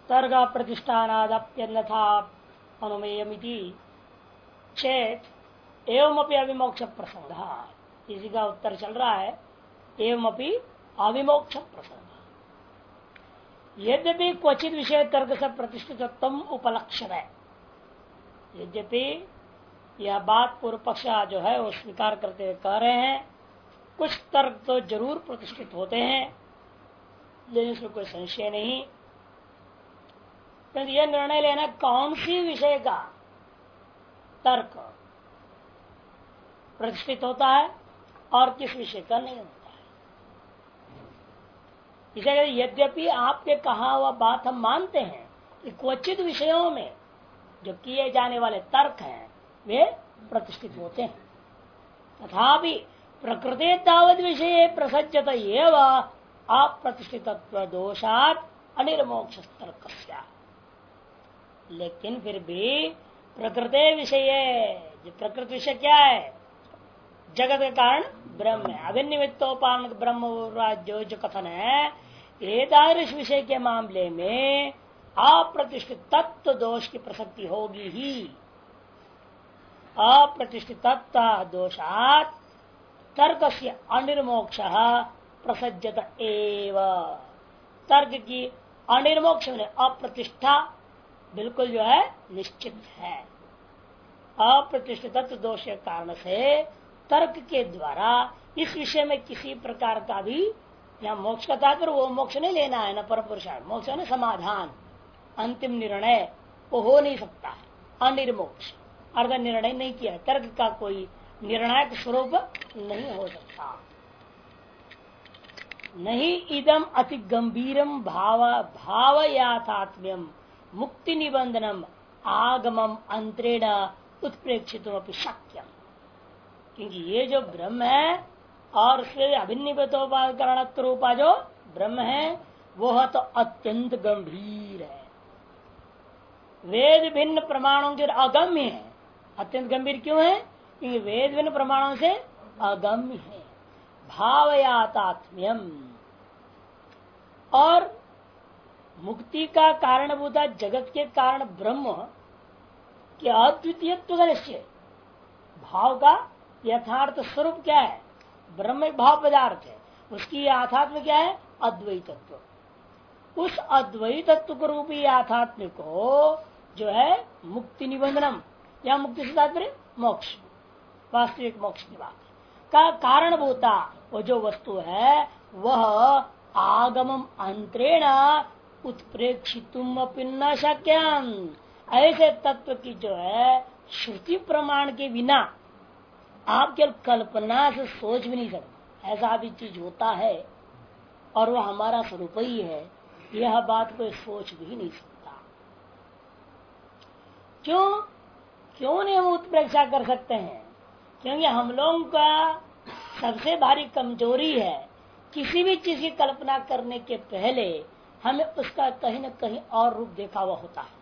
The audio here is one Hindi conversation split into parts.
तर्क प्रतिष्ठानादप्यन्यथा अनुमेयमिति चेत एवमपि अविमोक्ष प्रसंग। इसी का उत्तर चल रहा है एवमपि अविमोक्ष प्रसंग। यद्यपि क्वचित विषय तर्क से प्रतिष्ठितत्व उपलक्षण है, यद्यपि यह बात पूर्व पक्ष जो है वो स्वीकार करते हुए कह रहे हैं कुछ तर्क तो जरूर प्रतिष्ठित होते हैं, लेकिन इसमें कोई संशय नहीं। यह निर्णय लेना कौन सी विषय का तर्क प्रतिष्ठित होता है और किस विषय का नहीं होता है। इसे यद्यपि आपके कहा हुआ बात हम मानते हैं कि क्वचित विषयों में जो किए जाने वाले तर्क हैं वे प्रतिष्ठित होते हैं, तथापि प्रकृति तावत विषय प्रसज्जत एवं अप्रतिष्ठितत्व दोषात् अनिर्मोक्ष तर्क। लेकिन फिर भी प्रकृति विषय, जो प्रकृति विषय क्या है, जगत के कारण ब्रह्म है, अभिनिमित्तोपान ब्रह्म जो कथन है, एतादृश विषय के मामले में अप्रतिष्ठित तत्व दोष की प्रसक्ति होगी ही। अप्रतिष्ठित तत्व दोषात् तर्क से अनिर्मोक्ष प्रसज्जत एव। तर्क की अनिर्मोक्ष में अप्रतिष्ठा बिल्कुल जो है निश्चित है। अप्रतिष्ठित तत्व दोष के कारण से तर्क के द्वारा इस विषय में किसी प्रकार का भी या मोक्ष का तात्पर्य वो मोक्ष नहीं लेना है, न परम पुरुषार्थ। मोक्ष है समाधान, अंतिम निर्णय वो हो नहीं सकता है। अनिर्मोक्ष अर्थ निर्णय नहीं किया, तर्क का कोई निर्णायक स्वरूप नहीं हो सकता। नहीं इदम अति गंभीरम भाव याथात्म्यम मुक्ति निबंधनम आगमम अंतरेण उत्प्रेक्षित शक्यम। क्योंकि ये जो ब्रह्म है और उसके अभिनिपतोपाकरण रूपा जो ब्रह्म है वह तो अत्यंत गंभीर है, वेद भिन्न प्रमाणों के अगम्य है। अत्यंत गंभीर क्यों है? क्योंकि वेद भिन्न प्रमाणों से अगम्य है। भावयातात्म्यम, और मुक्ति का कारणभूता जगत के कारण ब्रह्म के अद्वितीयत्व का निश्चय। भाव का यथार्थ स्वरूप क्या है? ब्रह्म एक भाव पदार्थ है, उसकी आध्यात्म क्या है? अद्वैतत्व। उस अद्वैतत्व रूपी आध्यात्म को जो है मुक्ति निबंधनम या मुक्ति से तात्पर्य मोक्ष, वास्तविक मोक्ष की बात का कारणभूता वो जो वस्तु है वह आगमम अंतरेण उत्प्रेक्षितुम अपि न शक्यम। ऐसे तत्व की जो है श्रुति प्रमाण के बिना आप केवल कल्पना से सोच भी नहीं सकते। ऐसा भी चीज होता है और वह हमारा स्वरूप ही है, यह बात कोई सोच भी नहीं सकता। क्यों नहीं हम उत्प्रेक्षा कर सकते हैं? क्योंकि हम लोगों का सबसे भारी कमजोरी है, किसी भी चीज की कल्पना करने के पहले हमें उसका कहीं न कहीं और रूप देखा हुआ होता है।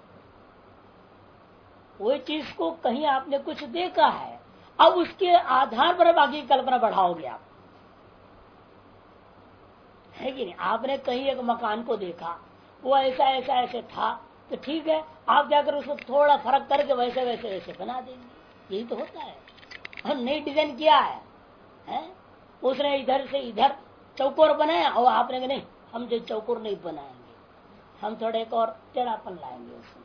वो चीज को कहीं आपने कुछ देखा है, अब उसके आधार पर बाकी कल्पना बढ़ाओगे आप, है कि नहीं? आपने कहीं एक मकान को देखा, वो ऐसा ऐसा ऐसे था, तो ठीक है, आप जाकर उसको थोड़ा फर्क करके वैसे वैसे वैसे बना देंगे। यही तो होता है। हम नई डिजाइन किया है? उसने इधर से इधर चौकोर बनाया और आपने कहा नहीं, हम जो चौकोर नहीं बनाएंगे, हम थोड़े एक और टेढ़ापन लाएंगे उसमें।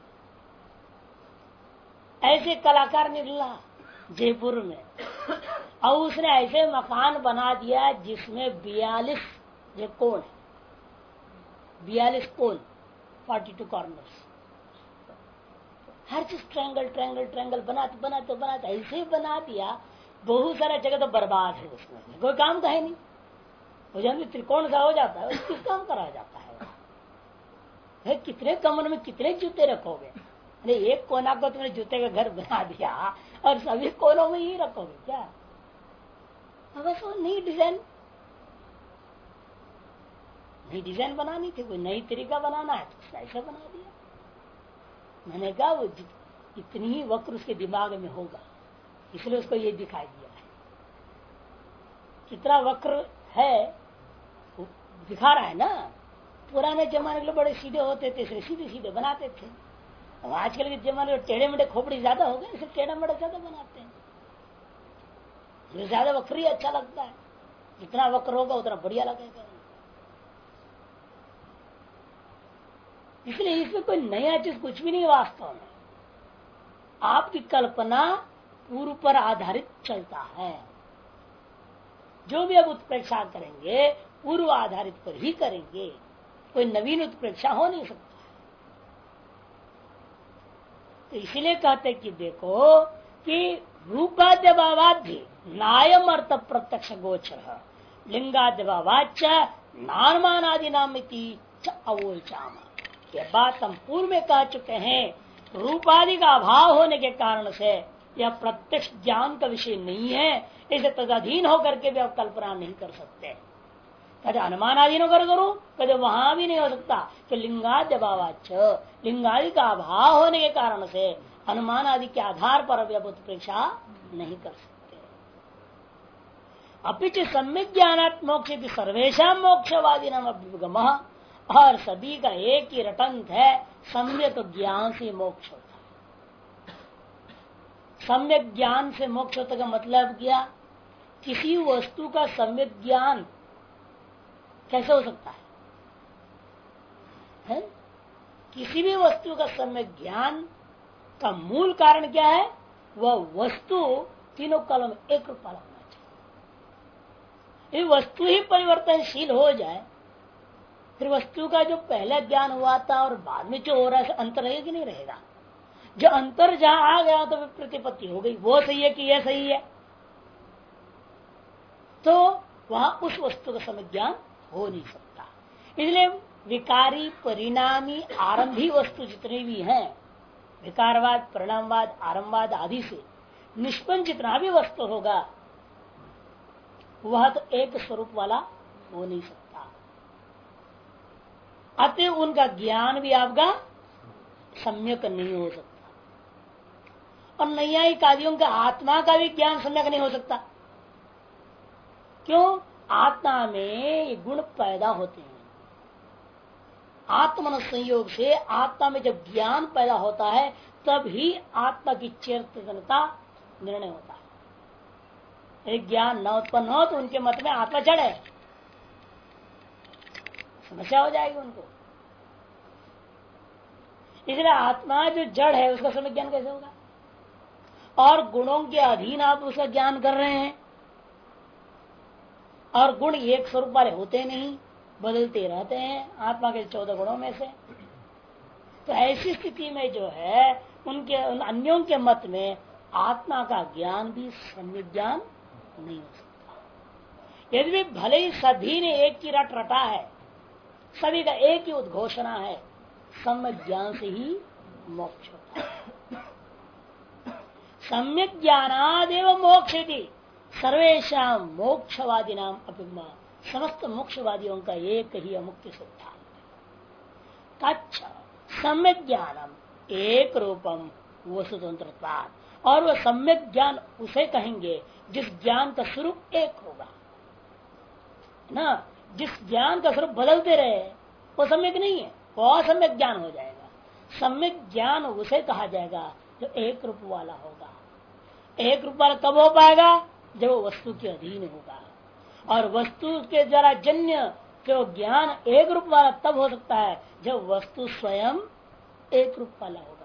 ऐसे कलाकार निकला जयपुर में, और उसने ऐसे मकान बना दिया जिसमें 42 जो कोण है, 42 कोण, 42 कॉर्नर्स, हर चीज ट्रायंगल ट्रायंगल ट्रायंगल बनाते बनाते बनाते ऐसे ही बना दिया। बहुत सारा जगह तो बर्बाद है, उसमें कोई काम का है नहीं। वो जब त्रिकोण सा हो जाता है किस काम करा जाता है? कितने कमरे में कितने जूते रखोगे? अरे एक कोना को तुमने जूते का घर बना दिया और सभी कोनों में ही रखोगे क्या? बस वो नई डिजाइन बनानी थी, कोई नई तरीका बनाना है तो ऐसा बना दिया। मैंने कहा वो इतनी ही वक्र उसके दिमाग में होगा, इसलिए उसको ये दिखाई दिया है। कितना वक्र है दिखा रहा है ना, पुराने जमाने के लोग बड़े सीधे होते थे, इसलिए सीधे सीधे बनाते थे। अब आजकल के जमाने में टेढ़े मेढ़े खोपड़ी ज्यादा हो गए, इसलिए टेढ़ा मेढ़ा ज्यादा बनाते हैं। जो ज्यादा वक्री अच्छा लगता है, जितना वक्र होगा उतना बढ़िया लगेगा। इसलिए इसमें कोई नया चीज कुछ भी नहीं वास्तव में। आपकी कल्पना पूर्व पर आधारित चलता है। जो भी अब उत्प्रेक्षा करेंगे पूर्व आधारित पर ही करेंगे, कोई नवीन उत्प्रेक्षा हो नहीं सकता। तो इसीलिए कहते कि देखो कि रूपाद्य भावाध्य नायम अर्थ प्रत्यक्ष गोचर लिंगाद्य भावाच नानमानादि नामिति अवोचाम। यह बात हम पूर्व में कह चुके हैं। रूपादि का अभाव होने के कारण से यह प्रत्यक्ष ज्ञान का विषय नहीं है, इसे तदाधीन होकर के भी आप कल्पना नहीं कर सकते। कदे अनुमान आधीन होकर करूं, कदे वहां भी नहीं हो सकता कि लिंगाद्य भावाच, लिंगादि का अभाव होने के कारण से अनुमान आदि के आधार पर भी आप उत्प्रेक्षा नहीं कर सकते। अपिच सम्यक ज्ञानात् मोक्ष सर्वेशा मोक्षवादी नाम अभ्युगम, और सभी का एक ही रटंत है, सम्यक ज्ञान से मोक्ष होता है। सम्यक ज्ञान से मोक्ष होता का मतलब क्या? किसी वस्तु का सम्यक ज्ञान कैसे हो सकता है? किसी भी वस्तु का सम्यक ज्ञान का मूल कारण क्या है? वह वस्तु तीनों कालों में एक रूप वाला होना चाहिए। ये वस्तु ही परिवर्तनशील हो जाए, फिर वस्तु का जो पहला ज्ञान हुआ था और बाद में जो हो रहा है अंतर रहेगा कि नहीं रहेगा? जो अंतर जहां आ गया तो प्रतिपत्ति हो गई, वो सही है कि यह सही है, तो वहां उस वस्तु का समय ज्ञान हो नहीं सकता। इसलिए विकारी परिणामी आरंभी वस्तु जितने भी हैं, विकारवाद परिणामवाद आरंभवाद आदि से निष्पन्न जितना भी वस्तु होगा वह तो एक स्वरूप वाला हो नहीं सकता। अतः उनका ज्ञान भी आपका सम्यक नहीं हो सकता। और नैयायिक आदियों का आत्मा का भी ज्ञान सम्यक नहीं हो सकता। क्यों? आत्मा में ये गुण पैदा होते हैं। आत्मन संयोग से आत्मा में जब ज्ञान पैदा होता है तब ही आत्मा की चेतनता निर्णय होता है। एक ज्ञान न उत्पन्न हो तो उनके मत में आत्मा जड़ है, समस्या हो जाएगी उनको। इसलिए आत्मा जो जड़ है उसका समय ज्ञान कैसे होगा? और गुणों के अधीन आप उसका ज्ञान कर रहे हैं, और गुण एक स्वरूप वाले होते नहीं, बदलते रहते हैं आत्मा के 14 गुणों में से। तो ऐसी स्थिति में जो है उनके उन अन्यों के मत में आत्मा का ज्ञान भी सम्यक ज्ञान नहीं हो सकता। यदि भी भले ही सभी ने एक ही रट रटा है, सभी का एक ही उद्घोषणा है, सम्यक ज्ञान से ही मोक्ष होता है। सम्यक ज्ञानादेव मोक्ष यदि सर्वेशा मोक्षवादी नाम अभिमा, समस्त मोक्षवादियों का एक ही अमुख्य सिद्धांत। अच्छा, सम्यक ज्ञानम एक रूपम वो स्वतंत्रता, और वह सम्यक ज्ञान उसे कहेंगे जिस ज्ञान का स्वरूप एक होगा ना। जिस ज्ञान का स्वरूप बदलते रहे वो सम्यक नहीं है, वो असम्यक ज्ञान हो जाएगा। सम्यक ज्ञान उसे कहा जाएगा जो एक रूप वाला होगा। एक रूप वाला कब हो पाएगा? जब वो वस्तु के अधीन होगा। और वस्तु के द्वारा जन्य जो ज्ञान एक रूप वाला तब हो सकता है जब वस्तु स्वयं एक रूप वाला होगा।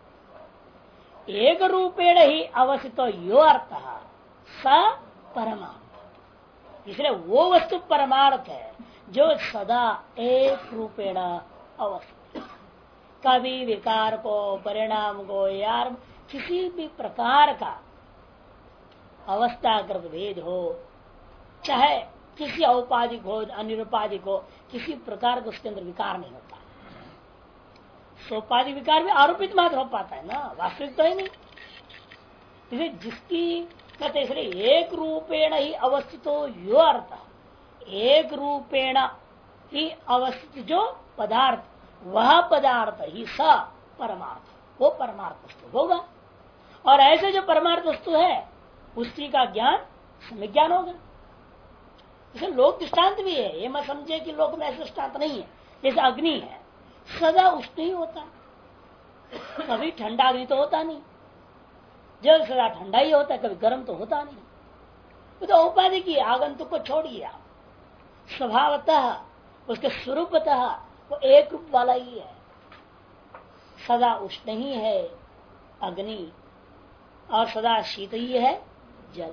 एक रूपेण ही अवस्थित यो अर्थ स परमार्थ। इसलिए वो वस्तु परमार्थ है जो सदा एक रूपेण अवस्थित। कभी विकार को, परिणाम को, यार किसी भी प्रकार का अवस्थागत भेद हो, चाहे किसी औपाधिक हो अनिरुपाधिक हो, किसी प्रकार का उसके अंदर विकार नहीं होता। सोपाधि विकार भी आरोपित मात्र हो पाता है ना, वास्तविक तो है नहीं। इसलिए जिसकी कहते इसलिए एक रूपेण ही अवस्थित हो यो अर्थ, एक रूपेण ही अवस्थित जो पदार्थ, वह पदार्थ ही स परमार्थ, वो परमार्थ वस्तु होगा। और ऐसे जो परमार्थ वस्तु है उसी का ज्ञान सम्यक ज्ञान होगा। इसे लोक दृष्टांत भी है, ये मैं समझे कि लोक में ऐसा दृष्टांत नहीं है। जैसे अग्नि है, सदा उष्ण ही होता है, कभी ठंडा अग्नि तो होता नहीं। जल सदा ठंडा ही होता है, कभी गर्म तो होता नहीं। तो उपाधि की आगंतुक को छोड़िए आप, स्वभावतः उसके स्वरूपतः वो एक रूप वाला ही है, सदा उष्ण ही है अग्नि और सदा शीत ही है जल।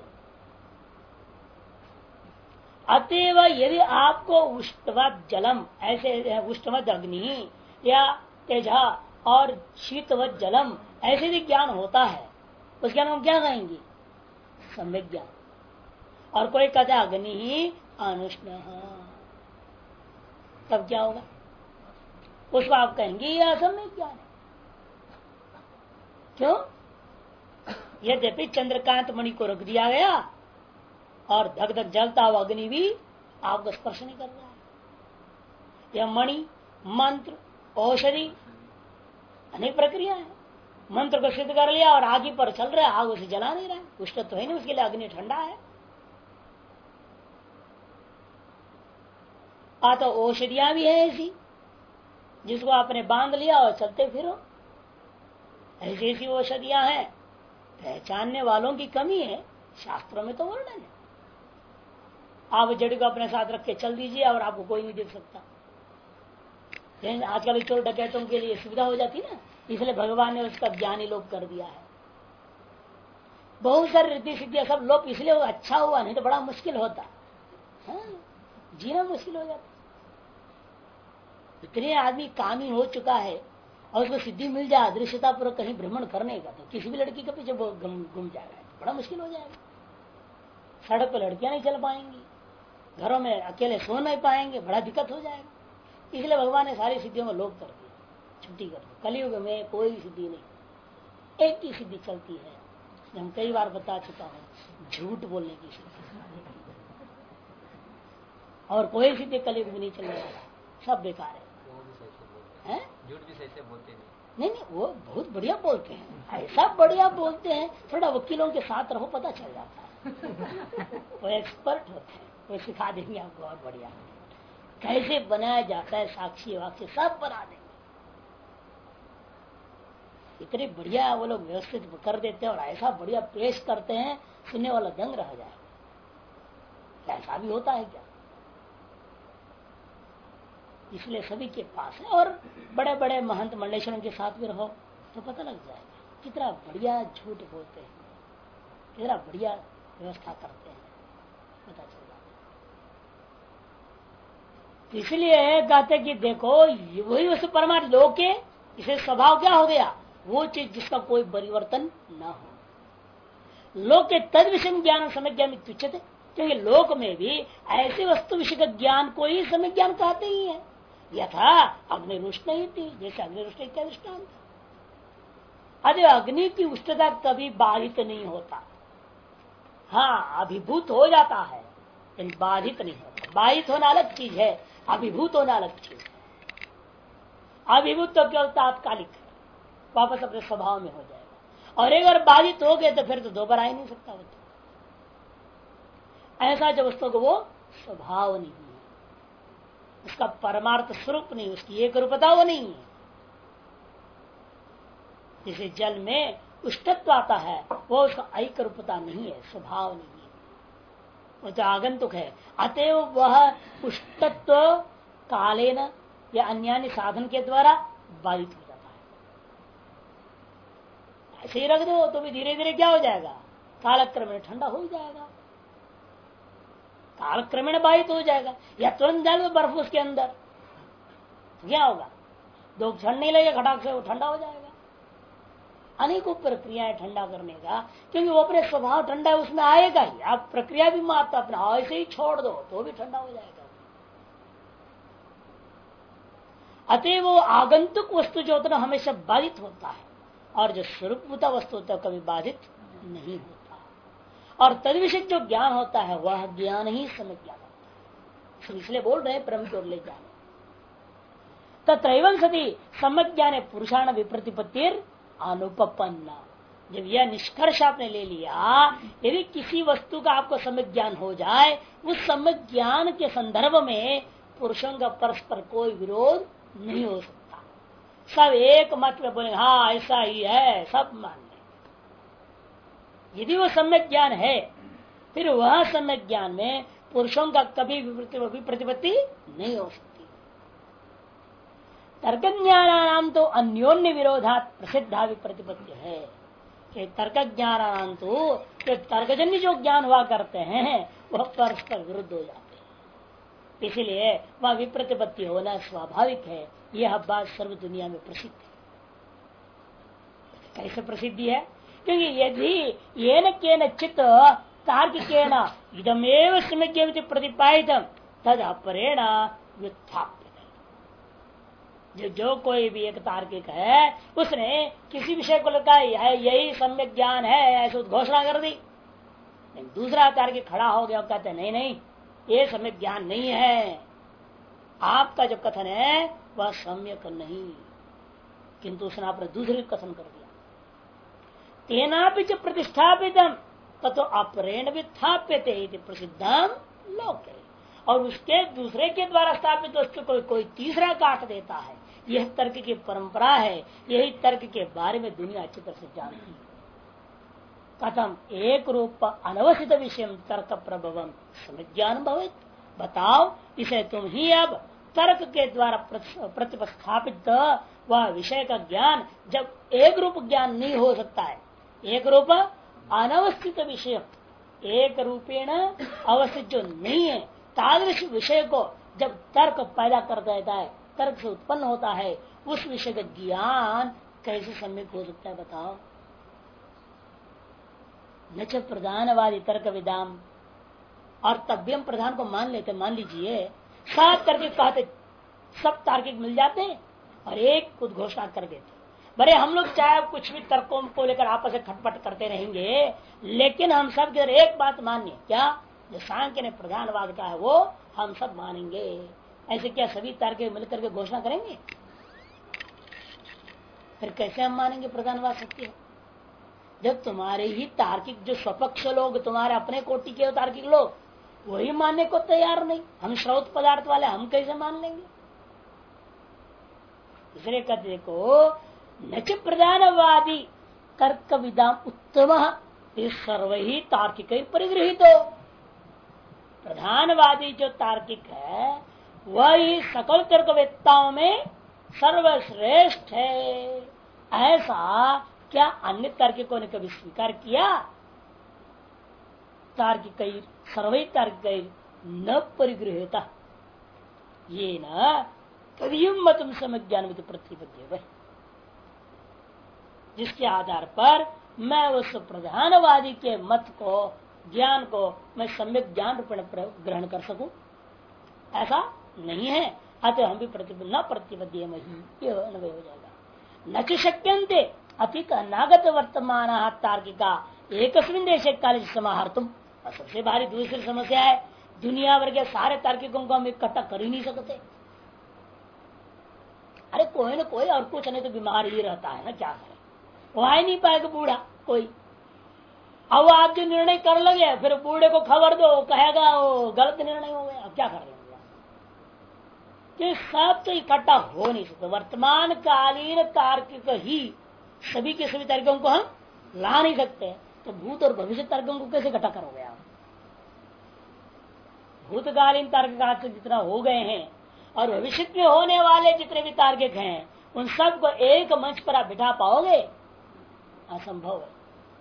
अतएव यदि आपको उष्णवत जलम, ऐसे उष्णवत अग्नि या तेजा और शीतवत जलम ऐसे भी ज्ञान होता है, उस ज्ञान हम क्या कहेंगे? सम्यक ज्ञान। और कोई कहते हैं अग्नि ही अनुष्ण, तब क्या होगा? उसको आप कहेंगे यह असम्यक ज्ञान है। क्यों? यद्यपि चंद्रकांत मणि को रख दिया गया और धक धक जलता हुआ अग्नि भी आपको स्पर्श नहीं कर रहा है। यह मणि, मंत्र, औषधि, अनेक प्रक्रिया है। मंत्र को सिद्ध कर लिया और आग पर चल रहा है, आग उसे जला नहीं रहा है, उष्ण तो है नहीं, उसके लिए अग्नि ठंडा है। तो औषधियां भी है ऐसी जिसको आपने बांध लिया और चलते फिरो, ऐसी ऐसी औषधियां हैं। पहचानने वालों की कमी है, शास्त्रों में तो वर्णन है। आप जड़ को अपने साथ रख के चल दीजिए और आपको कोई नहीं देख सकता। आजकल चोर डकैतों के लिए सुविधा हो जाती ना, इसलिए भगवान ने उसका ज्ञान ही लोप कर दिया है। बहुत सारी रिद्धि सिद्धियां सब लोप इसलिए अच्छा हुआ, नहीं तो बड़ा मुश्किल होता। जीना मुश्किल हो जाता। इतने आदमी कामी हो चुका है और उसको सिद्धि मिल जाए अदृश्यता पूर्वक कहीं भ्रमण करने का, तो किसी भी लड़की के पीछे घूम जाएगा, बड़ा मुश्किल हो जाएगा। सड़क पर लड़कियां नहीं चल पाएंगी, घरों में अकेले सो नहीं पाएंगे, बड़ा दिक्कत हो जाएगा। इसलिए भगवान ने सारी सिद्धियों में लोप कर दिया, छुट्टी कर दी। कलयुग में कोई सिद्धि नहीं, एक ही सिद्धि चलती है, हम कई बार बता चुका हूं, झूठ बोलने की सिद्धि। और कोई सिद्धि कलयुग में नहीं चलने वाला, सब बेकार है। झूठ भी सही से बोलते नहीं, वो बहुत बढ़िया बोलते हैं, ऐसा बढ़िया बोलते हैं, थोड़ा वकीलों के साथ रहो पता चल जाता है। वो एक्सपर्ट होते हैं, वो सिखा देंगे आपको बहुत बढ़िया कैसे बनाया जाता है, साक्षी वाक्य सब बना देंगे। इतने बढ़िया वो लोग व्यवस्थित कर देते हैं और ऐसा बढ़िया पेश करते हैं, सुनने वाला दंग रह जाएगा। ऐसा भी होता है क्या? इसलिए सभी के पास है। और बड़े बड़े महंत मंडलेश्वरों के साथ भी रहो तो पता लग जाएगा कितना बढ़िया झूठ बोलते हैं, कितना बढ़िया व्यवस्था करते हैं, पता चल जाता। इसलिए कहते कि देखो वही वस्तु परमार्थ लोक के, इसे स्वभाव क्या हो गया? वो चीज जिसका कोई परिवर्तन न हो। लोक के तद विषय ज्ञान समय ज्ञान तुच्छते, क्योंकि लोक में भी ऐसे वस्तु विषय का ज्ञान को ही समय ज्ञान कहते ही है। यथा अग्निरुष्ण ही थी, जैसे अग्निरुष्ण क्या दृष्टांत। अरे अग्नि की उष्णता कभी बाधित नहीं होता, हाँ अभिभूत हो जाता है लेकिन बाधित नहीं होता। बाधित होना अलग चीज है, अभिभूत होना अलग चीज है। अभिभूत तो केवल तात्कालिक है, वापस अपने स्वभाव में हो जाएगा। और एक बार बाधित हो गए तो फिर तो दोबारा आ ही नहीं सकता। वो तो ऐसा जब वस्तु को वो स्वभाव नहीं है, उसका परमार्थ स्वरूप नहीं, उसकी एक रूपता वो नहीं है। जैसे जल में उष्णत्व आता है, वो उसका एक रूपता नहीं है, स्वभाव नहीं है, वो तो आगंतुक है। अतएव वह उष्णत्व कालेन या अन्य साधन के द्वारा बाधित हो जाता है। ऐसे ही रख दो तो भी धीरे धीरे क्या हो जाएगा? कालक्रमेण ठंडा हो जाएगा, कालक्रमेण बाधित हो जाएगा। या तुरंत डाल दो बर्फ उसके अंदर, क्या होगा? 2 क्षण नहीं लगेगा, खटाक से वो ठंडा हो जाएगा। अनेकों प्रक्रियाएं ठंडा करने का, क्योंकि वो अपने स्वभाव ठंडा है, उसमें आएगा ही। आप प्रक्रिया भी मात्र अपना ऐसे ही छोड़ दो तो भी ठंडा हो जाएगा। अतः वो आगंतुक वस्तु जो होता है हमेशा बाधित होता है, और जो स्वरूपभूता वस्तु होता है कभी बाधित नहीं होता। और तद्विषय जो ज्ञान होता है वह ज्ञान ही समय ज्ञान होता है। इसलिए बोल रहे हैं ब्रह्म की ओर ले जाने। तत्रैवं सति सम्यक ज्ञाने पुरुषाण विप्रतिपत्तिर अनुपपन्ना। जब यह निष्कर्ष आपने ले लिया, यदि किसी वस्तु का आपको सम्यक ज्ञान हो जाए, उस सम्यक ज्ञान के संदर्भ में पुरुषों का परस्पर कोई विरोध नहीं हो सकता। सब एक मत में बोले हाँ ऐसा ही है, सब मान लें। यदि वो सम्यक ज्ञान है, फिर वह सम्यक ज्ञान में पुरुषों का कभी प्रतिपत्ति नहीं हो सकती। तर्क ज्ञानानाम तो अन्योन्य विरोधात प्रसिद्धा भी प्रतिपत्ति है कि तर्क ज्ञानानाम तो तर्कजन्य जो ज्ञान हुआ करते हैं वह परस्पर विरुद्ध हो जाते हैं, इसलिए वह विप्रतिपत्ति होना स्वाभाविक है। यह बात सर्व दुनिया में प्रसिद्ध है। कैसे प्रसिद्धि है? क्योंकि यदि येन केन चित्त तार्किकेन इदमेव सम्यक् प्रतिपादितम तद अपरेण व्युत्थाप्य। जो कोई भी एक तार्किक है उसने किसी विषय को लगा है यही सम्यक ज्ञान है ऐसे घोषणा कर दी, दूसरा तार्किक खड़ा हो गया और कहते नहीं नहीं ये सम्यक ज्ञान नहीं है, आपका जो कथन है वह सम्यक नहीं, किंतु उसने आपने दूसरे कथन कर दिया। तेना भी जो प्रतिष्ठापितम ततो अपरेण विस्थाप्यते प्रसिद्धम लोके, और उसके दूसरे के द्वारा स्थापित वस्तु को कोई तीसरा काट देता है। यह तर्क की परंपरा है, यही तर्क के बारे में दुनिया अच्छी तरह से जानती है। कथम एक रूप अनवस्थित विषय तर्क प्रभवम समज्ञान भवित, बताओ इसे तुम ही अब तर्क के द्वारा प्रतिस्थापित वह विषय का ज्ञान जब एक रूप ज्ञान नहीं हो सकता है, एक रूप अनवस्थित विषय एक रूपेण अवस्थित जो नहीं है तादृश विषय को जब तर्क पैदा कर देता है, तर्क से उत्पन्न होता है, उस विषय का ज्ञान कैसे सम्यक हो सकता है बताओ। न च प्रधानवादी तर्क विदाम, और तब भी हम प्रधान को मान लेते, मान लीजिए सात तार्किक कहते सब तार्किक मिल जाते हैं और एक उद्घोषणा कर देते। बड़े हम लोग चाहे कुछ भी तर्कों को लेकर आपस में खटपट करते रहेंगे, लेकिन हम सब के एक बात मानिए, क्या जो सांख्य ने प्रधानवाद का है वो हम सब मानेंगे। ऐसे क्या सभी तार्किक मिलकर के घोषणा करेंगे? फिर कैसे हम मानेंगे प्रधानवाद सत्य? जब तुम्हारे ही तार्किक जो स्वपक्ष लोग, तुम्हारे अपने कोटि के तार्किक लोग वही मानने को तैयार नहीं, हम श्रौत पदार्थ वाले हम कैसे मान लेंगे? इसलिए कहते देखो नच प्रधानवादी तर्क विदाम उत्तम सर्व ही तार्किक परिगृहित हो। प्रधानवादी जो तार्किक है वही सकल तर्कवेत्ताओं में सर्वश्रेष्ठ है, ऐसा क्या अन्य तार्किकों ने कभी स्वीकार किया? तार्किक सर्वै तार्किक न परिगृहता ये न तदीय मतम समज्ञान में प्रतिपद्य, जिसके आधार पर मैं उस प्रधानवादी के मत को ज्ञान को मैं सम्यक ज्ञान रूप में ग्रहण कर सकूं, ऐसा नहीं है। अतः हम भी न प्रतिपद्य हो जाएगा। न च शक्यन्ते अतीत अनागत वर्तमान तार्किका एक देश काल समाहर्तुम। सबसे भारी दूसरी समस्या है दुनिया भर के सारे तार्किकों को हम इकट्ठा कर ही नहीं सकते। अरे कोई ना कोई और कुछ नहीं तो बीमार ही रहता है ना, क्या करें, वो आ नहीं पाएगा बूढ़ा कोई। अब आप जो निर्णय कर लगे फिर बूढ़े को खबर दो, कहेगा वो गलत निर्णय हो गया, अब क्या कर रहे हैं? कि सब तो इकट्ठा हो नहीं सकते। वर्तमान कालीन तार्किक ही सभी के सभी तार्किकों को हम ला नहीं सकते, तो भूत और भविष्य तार्किकों को कैसे इकट्ठा करोगे आप? भूतकालीन तार्किक जितना हो गए हैं और भविष्य में होने वाले जितने भी तार्किक हैं उन सब को एक मंच पर आप बिठा पाओगे? असंभव है।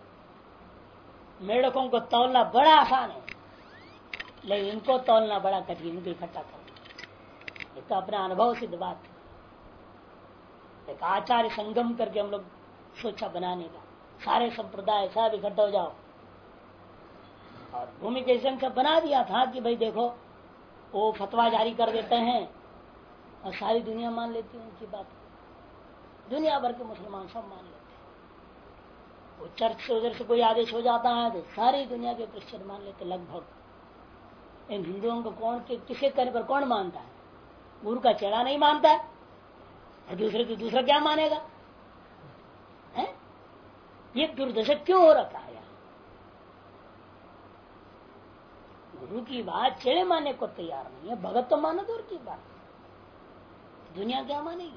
मेढकों को तौलना बड़ा आसान है, लेकिन इनको तौलना बड़ा कठिन, इनको इकट्ठा करना। ये तो अपना अनुभव सिद्ध बात है। एक आचार्य संगम करके हम लोग सोचा बनाने का, सारे संप्रदाय सब इकट्ठा हो जाओ, और भूमि के संघ बना दिया था कि भाई देखो वो फतवा जारी कर देते हैं और सारी दुनिया मान लेती है उनकी बात। दुनिया भर के मुसलमान सब मान लेते हैं। वो चर्च से उधर से कोई आदेश हो जाता है तो सारी दुनिया के क्रिश्चियन मान लेते लगभग। इन हिंदुओं को कौन किसके कहने पर कौन मानता है? गुरु का चेहरा नहीं मानता है और दूसरे तो दूसरा क्या मानेगा है? ये दुर्दशा क्यों हो रखा है? गुरु की बात चेड़े मानने को तैयार नहीं है, भगत तो मानो दूर की बात, दुनिया क्या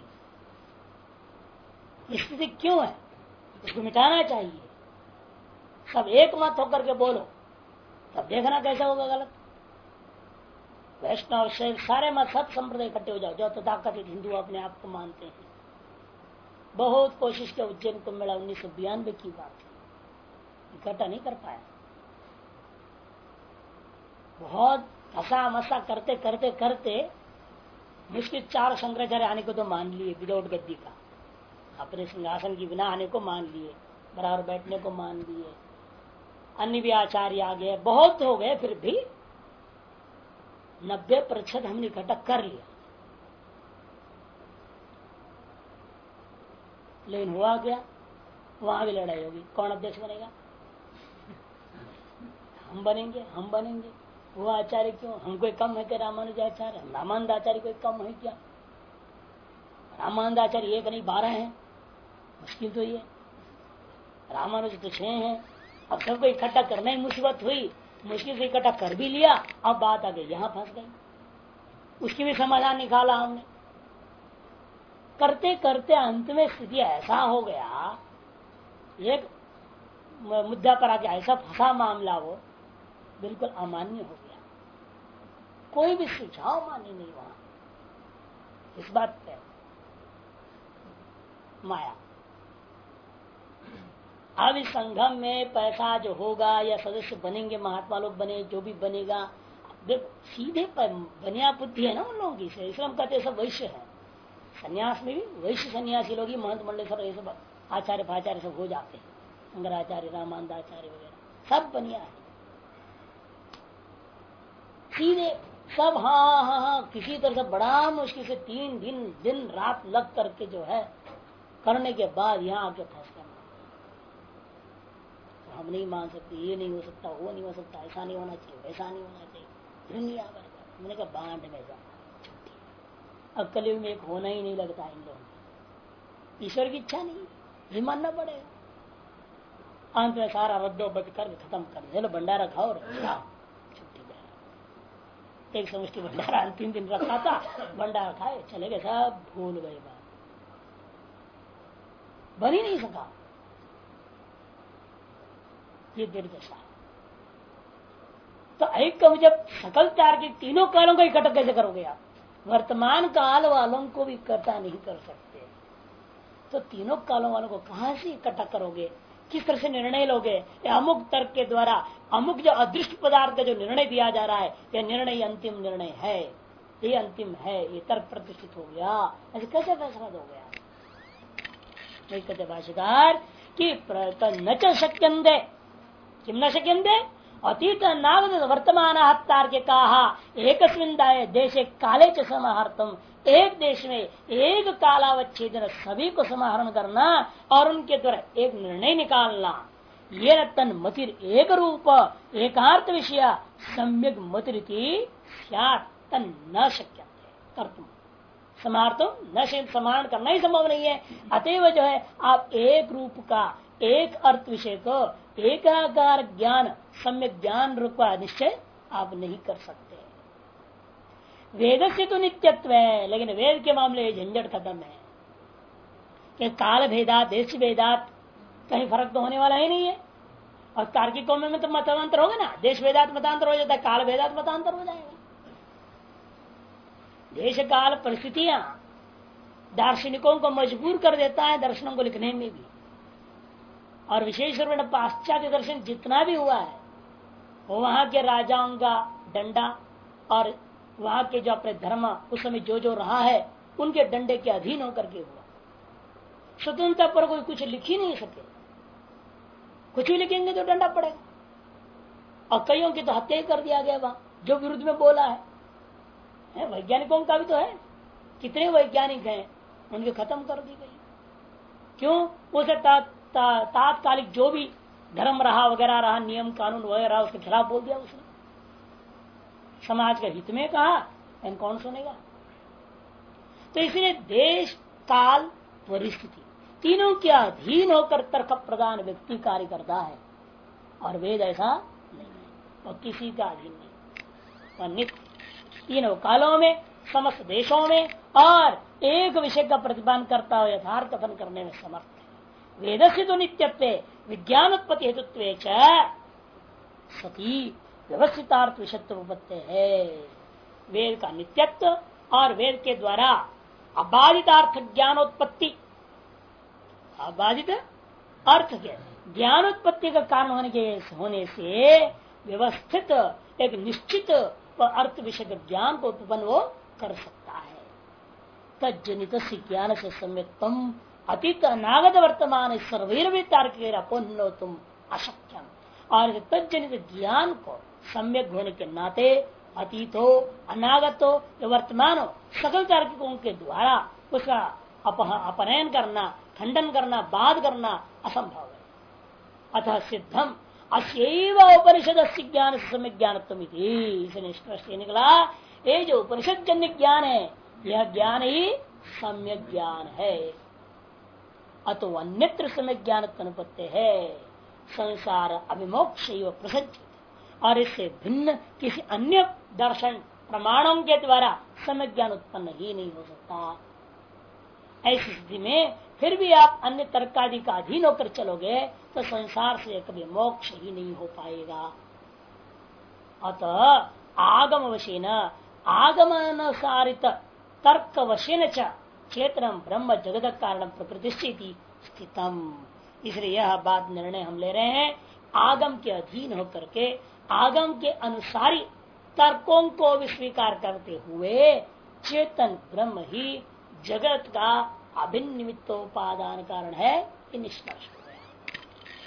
मानेगी? स्थिति क्यों है? इसको मिटाना चाहिए। सब एक मत होकर के बोलो, तब देखना कैसा होगा गलत। वैष्णव शैव सारे मत सत संप्रदाय इकट्ठे हो जाओ, जो तथाकथित हिंदू अपने आप को मानते हैं। बहुत कोशिश किया, उज्जैन कुंभ मेला 1992 की बात है, इकट्ठा नहीं कर पाया। बहुत हंसा मसा करते करते करते मुश्किल 4 शंकराचार्य आने को तो मान लिए, विदाउट गद्दी का, अपने सिंहासन की बिना आने को मान लिए, बराबर बैठने को मान लिए, अन्य भी आचार्य आ गए, बहुत हो गए, फिर भी 90% हमने इकट्ठा कर लिया। लेकिन हुआ क्या? वहां भी लड़ाई होगी, कौन अध्यक्ष बनेगा? हम बनेंगे, हम बनेंगे। वो आचार्य क्यों? हम कोई कम है क्या? रामानुज आचार्य, रामानंद आचार्य कोई कम है क्या? रामानंद आचार्य 1 नहीं 12 है, मुश्किल तो ये। रामानुज तो 6 है। अब सबको इकट्ठा करना ही मुसीबत हुई, मुश्किल से इकट्ठा कर भी लिया। अब बात आ गई, यहां फंस गई। उसकी भी समाधान निकाला हमने, करते करते अंत में स्थिति ऐसा हो गया, एक मुद्दा पर आके ऐसा फंसा मामला, वो बिल्कुल अमान्य हो गया। कोई भी सुझाव मान्य नहीं वहां इस बात पे। माया अब इस संगम में पैसा जो होगा या सदस्य बनेंगे, महात्मा लोग बने, जो भी बनेगा, देखो सीधे बनिया बुद्धि है ना उन लोगों की। इसलिए हम कहते सब वैश्य है। सन्यास में भी वैश्य सन्यासी लोग ही महंत मंडलेश्वर ये सब आचार्य भाचार्य सब हो जाते हैं, शंकराचार्य रामानंद आचार्य वगैरह सब बनिया है सीधे सब। हाँ हाँ हाँ, किसी तरह से बड़ा मुश्किल से 3 दिन रात लग करके जो है करने के बाद यहाँ आके फैसला तो हम नहीं मान सकते, ये नहीं हो सकता, वो नहीं हो सकता, ऐसा नहीं होना चाहिए, वैसा नहीं होना चाहिए, दुनिया भर का। मैंने कहा बांट में जा, अब कलयुग में एक होना ही नहीं लगता इन लोगों को, ईश्वर की इच्छा नहीं, ये मानना पड़ेगा। अंत में सारा रद्दोबद्ध कर खत्म कर दे, भंडारा खाओ छुट्टी जाए। एक समष्टि भंडारा 3 दिन रखा था, भंडारा खाए चले गए, सब भूल गए, बात बन ही नहीं सका। ये दुर्दशा। तो ऐक्य जब सकल तार्किक तीनों कालों को इकट्ठा कैसे करोगे आप? वर्तमान काल वालों को भी इकट्ठा नहीं कर सकते, तो तीनों कालों वालों को कहां से इकट्ठा करोगे? किस तरह से निर्णय लोगे? अमुक तर्क के द्वारा, अमुक जो अदृष्ट पदार्थ का जो निर्णय दिया जा रहा है, यह निर्णय अंतिम निर्णय है, ये अंतिम है, ये तर्क प्रतिष्ठित हो गया, ऐसे कैसे फैसला दोगे आप? कहते भाष्यकार कि न च शक्यन्ते, किम न शक्यन्ते, अतीत नागत वर्तमान तार्किका एकस्मिन् देशे काले च समाहर्तम, एक देश में एक कालावच्छेदन सभी को समाहरण करना और उनके द्वारा एक निर्णय निकालना। ये तन मतिर एक रूप एकार्थ विषय सम्यक मतिरिति स्यात् तन न शक्यते कर्तुम, समाहर्तुम न समाहरण करना ही संभव नहीं है। अतएव जो है आप एक रूप का एक अर्थ विषय को एकाकार ज्ञान सम्यक ज्ञान रूप का निश्चय आप नहीं कर सकते। वेद से तो नित्यत्व है, लेकिन वेद के मामले झंझट खत्म है कि काल भेदात देश भेदात कहीं फर्क तो होने वाला ही नहीं है। और तार्किकों में तो मतांतर होगा ना, देश भेदात मतांतर हो जाता है, काल भेदात मतांतर हो जाएगा। देश काल परिस्थितियां दार्शनिकों को मजबूर कर देता है दर्शनों को लिखने में भी। और विशेष रूप में पाश्चात्य दर्शन जितना भी हुआ है वो वहां के राजाओं का डंडा और वहां के जो अपने धर्म उस समय जो जो रहा है उनके डंडे के अधीन होकर के हुआ। स्वतंत्रता पर कोई कुछ लिख ही नहीं सके, कुछ भी लिखेंगे तो डंडा पड़ेगा। और कईयों की तो हत्या ही कर दिया गया वहां जो विरुद्ध में बोला है। वैज्ञानिकों का भी तो है, कितने वैज्ञानिक हैं उनके खत्म कर दी गई। क्यों? उसे तात्कालिक जो भी धर्म रहा वगैरह रहा, नियम कानून वगैरह, उसके खिलाफ बोल दिया उसने। समाज के हित में कहा, एंड कौन सुनेगा? तो इसलिए देश काल परिस्थिति तीनों के अधीन होकर तर्क प्रदान व्यक्ति कार्य करता है, और वेद ऐसा नहीं है, और किसी का अधीन नहीं। वह नित्य तीनों कालों में, समस्त देशों में और एक विषय का प्रतिपादन करता हुआ यथार्थ कथन करने में समर्थ है। वेद से तो नित्यत्व विज्ञान उत्पत्ति हेतुत्व सती व्यवस्थितार्थ विषयत्व उपत्ति है। वेद का नित्यत्व और वेद के द्वारा अबाधितार्थ ज्ञानोत्पत्ति, अबाधित अर्थ के ज्ञानोत्पत्ति का कारण होने से व्यवस्थित एक निश्चित अर्थ विषय के ज्ञान को उत्पन्न वो कर सकता है। तज्जनित ज्ञान से सम्यक्तम अतीत अनागत वर्तमान सर्वैरवी तार्किक तुम अशक्यम, और तज्जनित ज्ञान को सम्यक होने के नाते अतीत हो, अनागत हो या वर्तमान हो, सकल तार्किकों के द्वारा उसका अपनयन करना, खंडन करना, बाध करना असंभव है। अतः सिद्धम अस्यैव उपनिषद ज्ञान से सम्यक ज्ञानत्वम् इति, इसे निष्कर्ष निकला ये जो उपनिषद जन्य ज्ञान है यह ज्ञान ही सम्यक ज्ञान है। अतो अन्यत्र सम्यक ज्ञान अनुपत्ति है संसार अभिमोक्ष प्रसज्जित, और इससे भिन्न किसी अन्य दर्शन प्रमाणों के द्वारा सम्यक ज्ञान उत्पन्न ही नहीं हो सकता। ऐसी स्थिति में फिर भी आप अन्य तर्कादि का अधीन होकर चलोगे तो संसार से कभी मोक्ष ही नहीं हो पाएगा। अतः आगम वशेन आगमानुसारित तर्क वशेन चेतनम ब्रह्म जगत कारण प्रकृति स्थितम। इसलिए यह बात निर्णय हम ले रहे हैं आगम के अधीन होकर के, आगम के अनुसारी तर्कों को भी स्वीकार करते हुए चेतन ब्रह्म ही जगत का अभिन्न निमित्तोपादान कारण है, ये निष्कर्ष हो गया।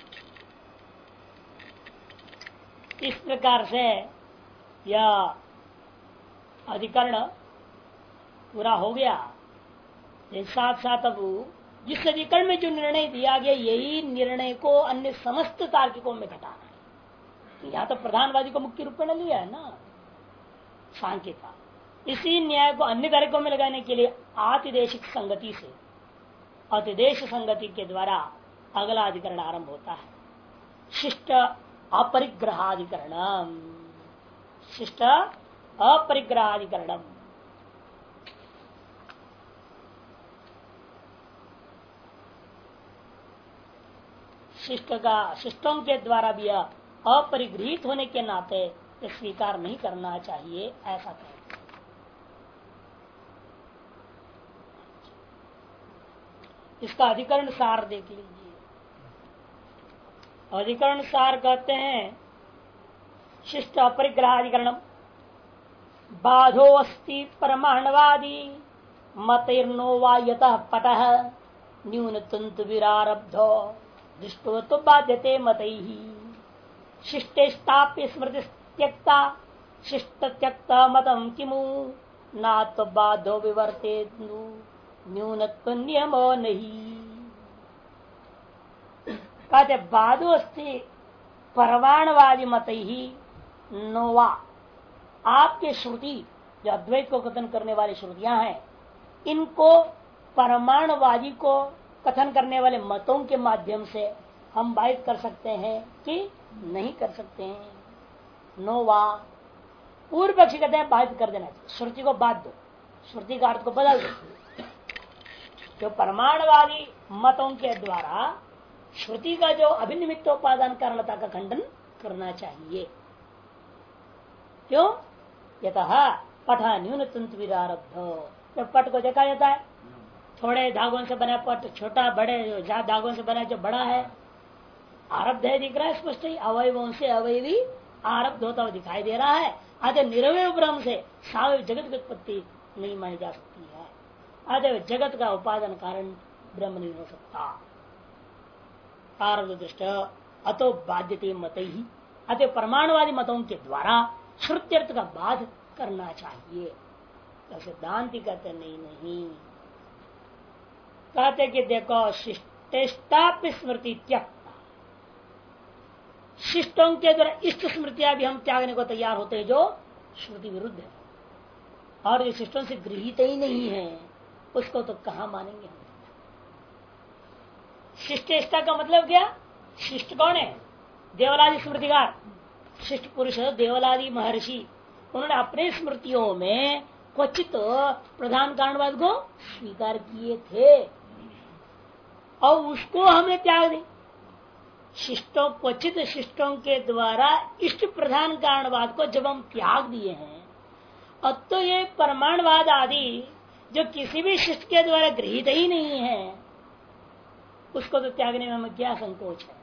इस प्रकार से यह अधिकरण पूरा हो गया। साथ साथ अब जिस अधिकरण में जो निर्णय दिया गया यही निर्णय को अन्य समस्त तार्किकों में घटाना है। तो यहाँ तो प्रधानवादी को मुख्य रूप में लिया है ना सांख्य का, इसी न्याय को अन्य तार्किकों में लगाने के लिए आतिदेशिक संगति से, अतिदेश संगति के द्वारा अगला अधिकरण आरंभ होता है। शिष्ट अपरिग्रहाधिकरणम, शिष्ट अपरिग्रहाधिकरणम। शिष्टों के द्वारा भी अपरिगृहित होने के नाते स्वीकार नहीं करना चाहिए, ऐसा कहते हैं। इसका अधिकरण सार देख लीजिए। अधिकरण सार कहते हैं शिष्ट अपरिग्रहाधिकरणम बाधो अस्ति परमाणवादी मतैर्नो वा यतः पटः न्यून तंतु विरारब्धो दृष्टो तो बाध्यते मतैहि शिष्टेष्टाप्य स्मृति त्यक्ता शिष्ट त्यक्ता मतम किमु ना तो बाधो विवर्ते न्यूनत्व नियमो नहीं। कहते बाधो अस्ति परमाणवादी मतैहि नोवा, आपके श्रुति जो अद्वैत को कथन करने वाली श्रुतियां हैं इनको परमाणुवादी को कथन करने वाले मतों के माध्यम से हम बाधित कर सकते हैं कि नहीं कर सकते हैं। नोवा पूर्व पक्षी कहते हैं बाधित कर देना चाहिए, श्रुति को बाध दो, श्रुति का अर्थ को बदल दो। जो परमाणुवादी मतों के द्वारा श्रुति का जो अभिनिमित्तोपादान कारणता का खंडन करना चाहिए। क्यों? यतः पठ न्यून तंतु विरारब्ध, जब पट को देखा जाता है थोड़े धागों से बना पट, छोटा बड़े ज्यादा धागों से बना जो बड़ा है आरब्ध है, दिख रहा है स्पष्ट ही, अवयवों से अवयवी आरब्ध होता हुआ दिखाई दे रहा है। अतः निरवय ब्रह्म से सावयव जगत की उत्पत्ति नहीं मानी जा सकती है। अतः जगत का उपादान कारण ब्रह्म नहीं हो सकता। आरब्ध दृष्ट अतो बाध्यते मत ही, अतः परमाणुवादी मतों के द्वारा श्रुत्यर्थ का बाध करना चाहिए। तो सिद्धांति कहते नहीं कहते कि देखो शिष्टेष्टाप्य स्मृति त्यक्ता, शिष्टों के द्वारा इष्ट स्मृतियां भी हम त्यागने को तैयार होते हैं जो श्रुति विरुद्ध है, और जो शिष्टों से गृहीत ही नहीं है उसको तो कहां मानेंगे हम। शिष्टेष्टा का मतलब क्या? शिष्ट कौन है? देवलादि स्मृतिकार शिष्ट पुरुष देवलादि महर्षि, उन्होंने अपने स्मृतियों में क्वचित प्रधान कारणवाद को स्वीकार किए थे और उसको हमने त्याग दी। शिष्टों क्वचित शिष्टों के द्वारा इष्ट प्रधान कारणवाद को जब हम त्याग दिए हैं, अब तो ये परमाणुवाद आदि जो किसी भी शिष्ट के द्वारा गृहीत ही नहीं है, उसको तो त्यागने में हमें क्या संकोच है?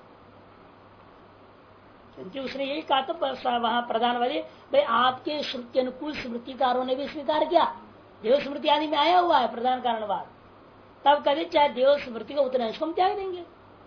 क्योंकि उसने यही कहा तो वहां प्रधानवादी भाई आपके श्रुति अनुकूल स्मृतिकारों ने भी स्वीकार किया, देव स्मृति आदि में आया हुआ है प्रधान कारणवाद, तब कभी चाहे देव स्मृति का उतना अंश हम त्याग देंगे।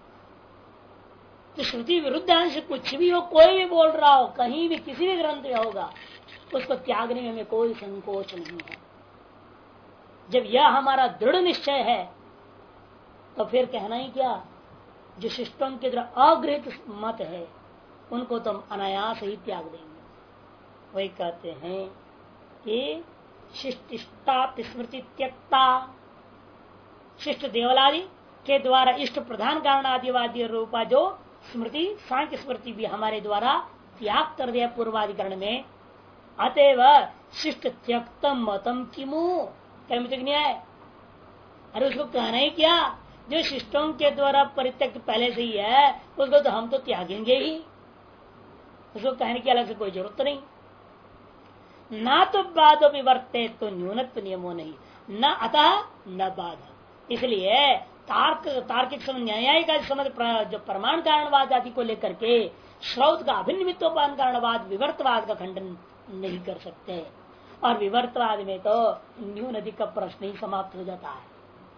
तो श्रुति विरुद्ध अंश कुछ भी हो, कोई भी बोल रहा हो, कहीं भी किसी भी ग्रंथ में होगा, उसको त्यागने में हमें कोई संकोच नहीं है। जब यह हमारा दृढ़ निश्चय है तो फिर कहना ही क्या, जो शिष्टों के द्वारा अग्रहित मत है उनको तो हम अनायास ही त्याग देंगे। वही कहते हैं कि शिष्टिष्टा स्मृति त्यक्ता, शिष्ट देवलादि के द्वारा इष्ट प्रधान कारण आदिवादी रूपा जो स्मृति सांख्य स्मृति भी हमारे द्वारा त्याग कर दिया पूर्वाधिकरण में, अतएव शिष्ट त्यक्तम मतम किमु न्याय। अरे उसको कहना ही क्या, जो शिष्टों के द्वारा परित्यक्त पहले से ही है उसको तो हम तो त्यागेंगे ही, उसको कहने की अलग से कोई जरूरत नहीं। ना तो बाधो विवर्ते तो न्यूनत्व नियमो नहीं, न अतः न बाधा। इसलिए तार्किक समझ न्यायिक समझ जो प्रमाण कारणवाद आदि को लेकर के श्रौत का अभिन्न मित्तोपान कारणवाद विवर्तवाद का खंडन नहीं कर सकते, और विवर्तवाद में तो न्यून अधिक का प्रश्न ही समाप्त हो जाता है।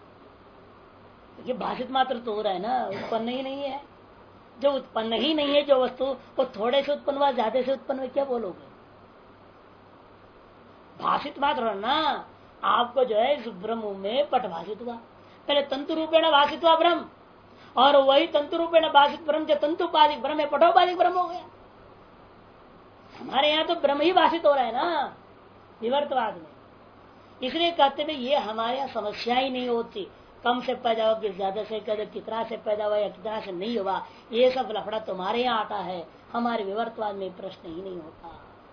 ये भाषित मात्र तो हो रहा है ना, उत्पन्न ही नहीं है। जो उत्पन्न ही नहीं है जो वस्तु, वो थोड़े से उत्पन्न हुआ ज्यादा से उत्पन्न हुआ, क्या बोलोगे? भाषित मात्र ना, आपको जो है इस ब्रह्म में पट भाषित हुआ, पहले तंतु रूपेण भाषित हुआ ब्रह्म, और वही तंतु रूपेण भाषित ब्रह्म जो तंतुपादिक ब्रह्म है पटोपादिक ब्रह्म हो गया। हमारे यहाँ तो ब्रह्म ही भाषित हो रहा है ना विवर्तवाद में। इसलिए कहते हैं ये हमारे यहाँ समस्या ही नहीं होती, कम से पैदा हो कि ज्यादा से कितना से पैदा हुआ या कितना से नहीं हुआ, ये सब लफड़ा तुम्हारे यहाँ आता है, हमारे विवर्तवाद में प्रश्न ही नहीं होता।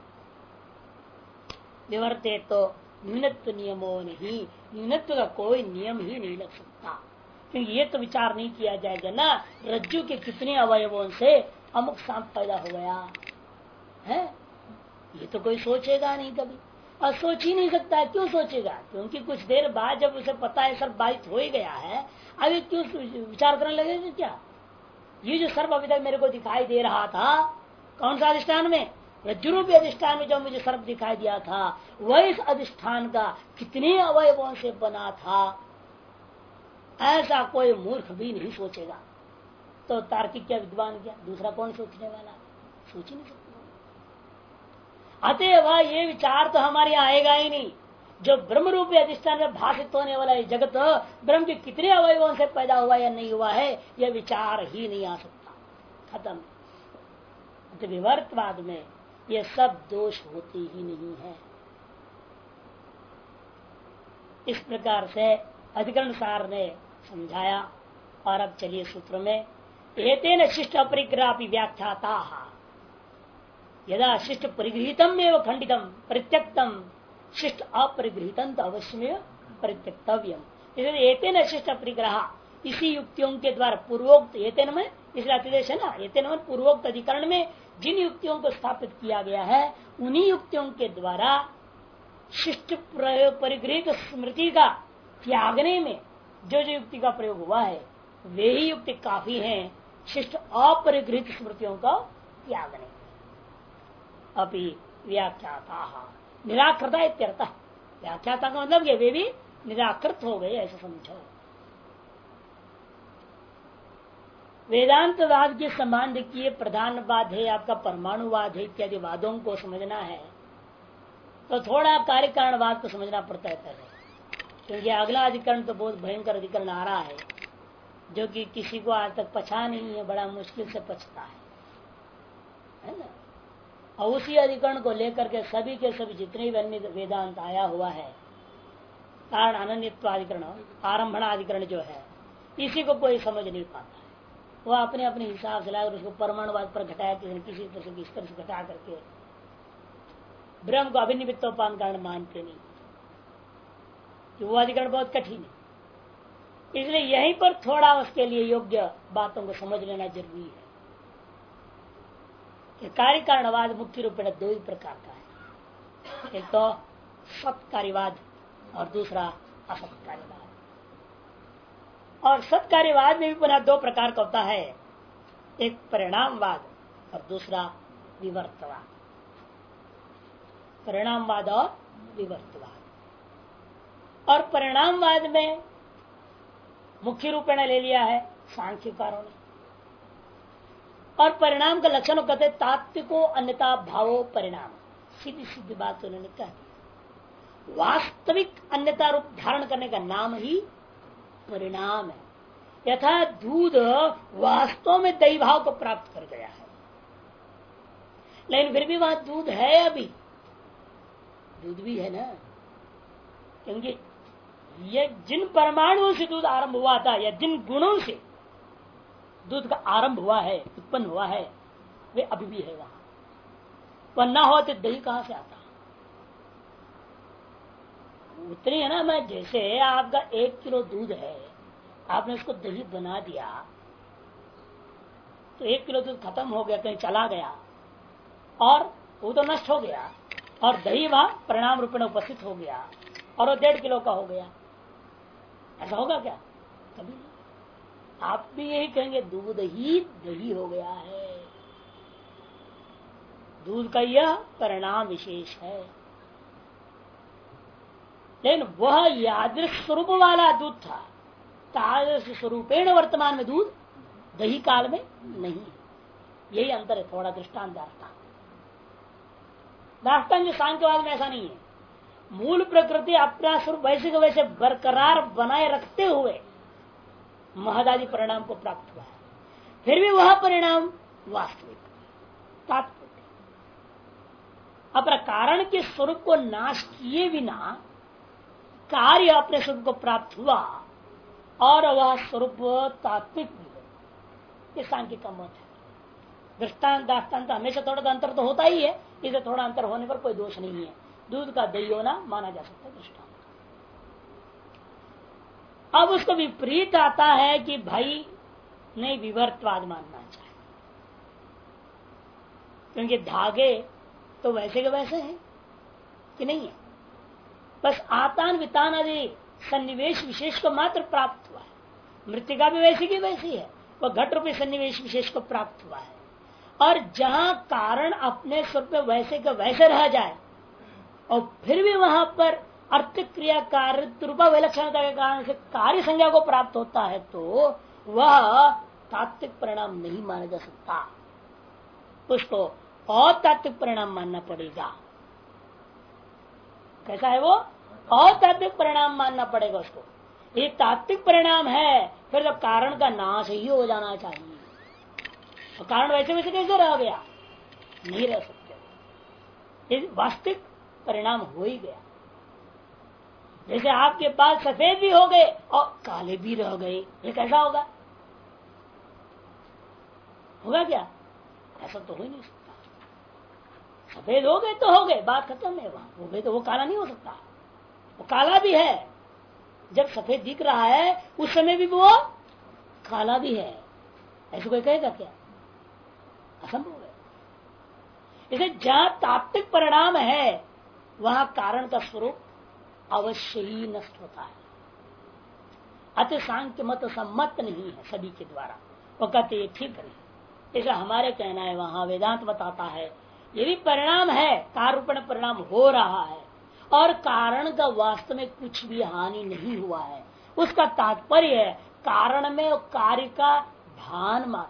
विवर्ते तो न्यूनत्व नियमों नहीं, न्यूनत्व का कोई नियम ही नहीं लग सकता, क्योंकि ये तो विचार नहीं किया जाएगा ना रज्जु के कितने अवयवों से अमुक सांप पैदा हो गया है, ये तो कोई सोचेगा नहीं कभी, और सोच ही नहीं सकता है। क्यों सोचेगा? क्योंकि कुछ देर बाद जब उसे पता है सर्प बाधित हो ही गया है, अभी क्यों विचार करने लगेगा? क्या ये जो सर्प अभी तक मेरे को दिखाई दे रहा था, कौन सा अधिष्ठान में? रज्जु रूपी अधिष्ठान में जो मुझे सर्प दिखाई दिया था, वह इस अधिष्ठान का कितने अवयवों से बना था, ऐसा कोई मूर्ख भी नहीं सोचेगा। तो तार्किक क्या, विद्वान क्या, दूसरा कौन सोचने वाला? सोच ही नहीं सकता। अतएव ये विचार तो हमारे यहाँ आएगा ही नहीं। जो ब्रह्म रूपी अधिष्ठान में भाषित होने वाला जगत ब्रह्म के कितने अवयवों से पैदा हुआ या नहीं हुआ है, यह विचार ही नहीं आ सकता। खत्म। तो विवर्तवाद में ये सब दोष होते ही नहीं है। इस प्रकार से अधिकरण सार ने समझाया। और अब चलिए सूत्र में, एतेन शिष्ट अपरिग्रह व्याख्याता यदा शिष्ट परिगृहितम एवं खंडितम परित्यक्तम शिष्ट अपरिगृहितम तो अवश्य परित्यक्तव्यम। इसलिए एतेन शिष्ट अपरिग्रह, इसी युक्तियों के द्वारा पूर्वोक्त, एतेन में इसलिए अतिदेश है ना, एतेन में पूर्वोक्त अधिकरण में जिन युक्तियों को स्थापित किया गया है, उन्हीं युक्तियों के द्वारा शिष्ट परिगृहित स्मृति का त्यागने में जो जो युक्ति का प्रयोग हुआ है, वे ही युक्ति काफी हैं शिष्ट अपरिगृहित स्मृतियों का त्यागने। अभी व्याख्याता निराकृता इत्यर्थ, व्याख्याता का मतलब ये वे भी निराकृत हो गए, ऐसा समझो। वेदांतवाद के संबंध किए प्रधानवाद है, आपका परमाणुवाद है, इत्यादि वादों को समझना है तो थोड़ा कार्य कारणवाद को समझना पड़ता है पहले, क्योंकि अगला अधिकरण तो बहुत भयंकर अधिकरण आ रहा है जो कि किसी को आज तक पचा नहीं है, बड़ा मुश्किल से पचता है ना। और उसी अधिकरण को लेकर के सभी के सभी जितने भी अन्य वेदांत आया हुआ है, कारण अनन्यत्वाधिकरण, आरंभणाधिकरण जो है, इसी को कोई समझ नहीं पाता है। वह अपने अपने हिसाब से लाया और उसको परमाणुवाद पर घटाया, किसी तरह से इस तरह से घटा करके ब्रह्म को अभिनिमित्तोपान कारण मानते नहीं। वो अधिकरण बहुत कठिन है, इसलिए यहीं पर थोड़ा उसके लिए योग्य बातों को समझ लेना जरूरी है कि कार्य कारणवाद मुख्य रूप में दो ही प्रकार का है, एक तो सत्कार्यवाद और दूसरा असत्कार्यवाद। और सत्कार्यवाद में भी पुनः दो प्रकार का होता है, एक परिणामवाद और दूसरा विवर्तवाद। परिणामवाद और विवर्तवाद। और परिणामवाद में मुख्य रूपेण ले लिया है सांख्यकारों ने, और परिणाम का लक्षण कहते तात्विको अन्यथा भावो परिणाम। सीधी सीधी बात उन्होंने कह दी। वास्तविक अन्यथा रूप धारण करने का नाम ही परिणाम है। यथा दूध वास्तव में दही भाव को प्राप्त कर गया है, लेकिन फिर भी वहां दूध है, अभी दूध भी है ना, क्योंकि ये जिन परमाणुओं से दूध आरंभ हुआ था या जिन गुणों से दूध का आरंभ हुआ है, उत्पन्न हुआ है, वे अभी भी है वहां। वह ना हो तो दही कहां से आता? उतनी है ना। मैं जैसे आपका 1 किलो दूध है, आपने उसको दही बना दिया तो 1 किलो दूध खत्म हो गया, कहीं चला गया और वो तो नष्ट हो गया, और दही वहां परिणाम रूप में उपस्थित हो गया और वो 1.5 किलो का हो गया। ऐसा होगा क्या? कभी नहीं। आप भी यही कहेंगे दूध ही दही हो गया है। दूध का यह परिणाम विशेष है, लेकिन वह यादृश स्वरूप वाला दूध था। तादृश स्वरूपेण वर्तमान में दूध दही काल में नहीं। यही अंतर है। थोड़ा दृष्टांत दाष्टांग सांख्यवाद में ऐसा नहीं है। मूल प्रकृति अपना स्वरूप वैसे के वैसे बरकरार बनाए रखते हुए महदादि परिणाम को प्राप्त हुआ है, फिर भी वह परिणाम वास्तविक तात्विक अपना कारण के स्वरूप को नाश किए बिना कार्य अपने स्वरूप को प्राप्त हुआ और वह स्वरूप तात्विक भी है। ये सांख्य का मत है। दृष्टांत दाष्टान्त हमेशा थोड़ा सा अंतर तो होता ही है, इसे थोड़ा अंतर होने पर कोई दोष नहीं है। दूध का दही होना माना जा सकता है दृष्टांत। अब उसको विपरीत आता है कि भाई नहीं, विवर्तवाद मानना चाहिए, क्योंकि धागे तो वैसे के वैसे हैं कि नहीं है, बस आतान वितान आदि सन्निवेश विशेष को मात्र प्राप्त हुआ है। मृतिका भी वैसी की वैसी है, वह घट रूपी सन्निवेश विशेष को प्राप्त हुआ है। और जहां कारण अपने स्वरूप में वैसे के वैसे रह जाए और फिर भी वहां पर अर्थ क्रिया कार्य रूपा विलक्षणता के कारण से कार्य संज्ञा को प्राप्त होता है, तो वह तात्विक परिणाम नहीं माना जा सकता। उसको अतात्विक परिणाम मानना पड़ेगा। कैसा है वो? अतात्विक परिणाम मानना पड़ेगा उसको। ये तात्विक परिणाम है, फिर तो कारण का नाश ही हो जाना चाहिए। और कारण वैसे वैसे कैसे रह गया? नहीं रह सकते। वास्तविक परिणाम हो ही गया। जैसे आपके पास सफेद भी हो गए और काले भी रह गए, ये कैसा होगा? होगा क्या? ऐसा तो हो ही नहीं सकता। सफेद हो गए तो हो गए, बात खत्म है। वहां हो गए तो वो काला नहीं हो सकता। वो काला भी है, जब सफेद दिख रहा है उस समय भी वो काला भी है। ऐसे कोई कहेगा क्या? असंभव है। इसे जहां तात्विक परिणाम है वहां कारण का स्वरूप अवश्य ही नष्ट होता है। अतः सांख्य मत सम्मत नहीं है सभी के द्वारा। वो कहते ये ठीक नहीं। इसे हमारे कहना है, वहां वेदांत बताता है यदि परिणाम है, कारूपण परिणाम हो रहा है और कारण का वास्तव में कुछ भी हानि नहीं हुआ है, उसका तात्पर्य है कारण में कार्य का भान मात्र